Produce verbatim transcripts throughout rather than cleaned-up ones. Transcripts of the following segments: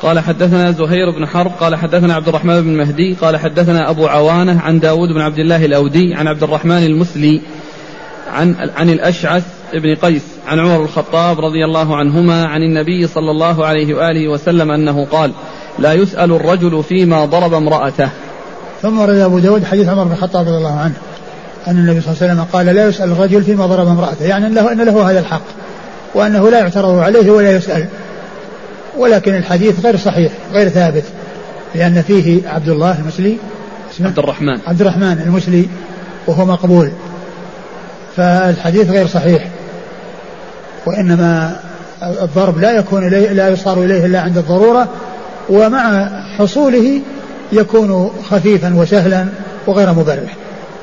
قال حدثنا زهير بن حرب قال حدثنا عبد الرحمن بن مهدي قال حدثنا أبو عوانة عن داود بن عبد الله الأودي عن عبد الرحمن المسلي عن, عن الأشعث بن قيس عن عمر الخطاب رضي الله عنهما عن النبي صلى الله عليه وآله وسلم أنه قال لا يسأل الرجل فيما ضرب امرأته. ثم ورد أبو داود حديث عمر بن الخطاب رضي الله عنه أن النبي صلى الله عليه وسلم قال لا يسأل الرجل فيما ضرب امرأته، يعني أن له, أن له هذا الحق وأنه لا يعترض عليه ولا يسأل. ولكن الحديث غير صحيح غير ثابت، لأن فيه عبد الله المسلي اسمه عبد الرحمن عبد الرحمن المسلي وهو مقبول، فالحديث غير صحيح. وإنما الضرب لا يكون إليه لا يصار إليه إلا عند الضرورة، ومع حصوله يكون خفيفا وسهلا وغير مبرح.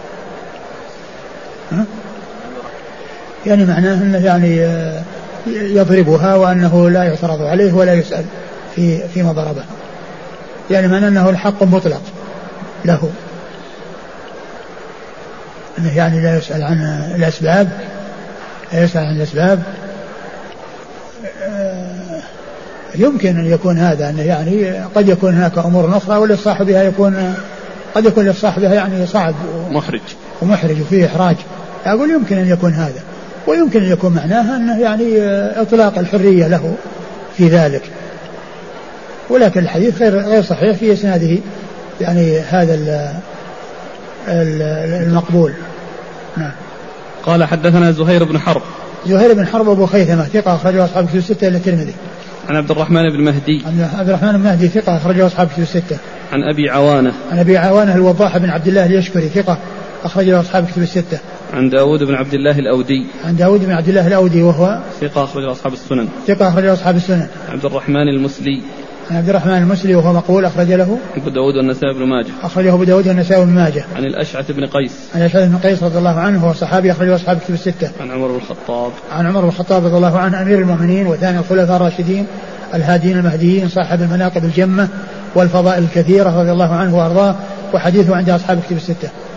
يعني معناه أنه يعني يضربها وأنه لا يعترض عليه ولا يسأل في فيما ضربه، يعني معناه أنه الحق مطلق له، أنه يعني لا يسأل عن الأسباب لا يسأل عن الأسباب. يمكن أن يكون هذا أنه يعني قد يكون هناك أمور أخرى ولصاحبها يكون قد يكون لصاحبها يعني صعب ومحرج ومحرج وفيه إحراج. أقول يمكن أن يكون هذا، ويمكن أن يكون معناها أنه يعني إطلاق الحرية له في ذلك. ولكن الحديث غير غير صحيح في إسناده يعني هذا المقبول. نعم. قال حدثنا زهير بن حرب زهير بن حرب أبو خيثمة ثقة أخرجه أصحاب كتب الستة إلا الترمذي. عن عبد الرحمن بن مهدي عبد الرحمن بن مهدي ثقة أخرجه أصحاب كتب الستة. عن أبي عوانة عن أبي عوانة الوضاح بن عبد الله اليشكري ثقة أخرجه أصحاب كتب الستة. عن داود بن عبد الله الأودي عن داود بن عبد الله الأودي وهو ثقة أخرجه أصحاب السنن. ثقة أخرجه أصحاب السنن. عبد الرحمن المسلي عن عبد الرحمن المسلي وهو مقبول أخرج له أبو داود والنسائي بن ماجه. أخرجه أبو داود والنسائي بن ماجه. عن الأشعث بن قيس عن الأشعث بن قيس رضي الله عنه وهو صحابي أخرجه أصحاب كتب الستة. عن عمر بن الخطاب عن عمر بن الخطاب رضي الله عنه أمير المؤمنين وثاني الخلفاء الراشدين الهادين المهديين صاحب المناقب الجمة والفضائل الكثيرة رضي الله عنه وأرضاه، وحديثه عند أصحاب كتب الستة.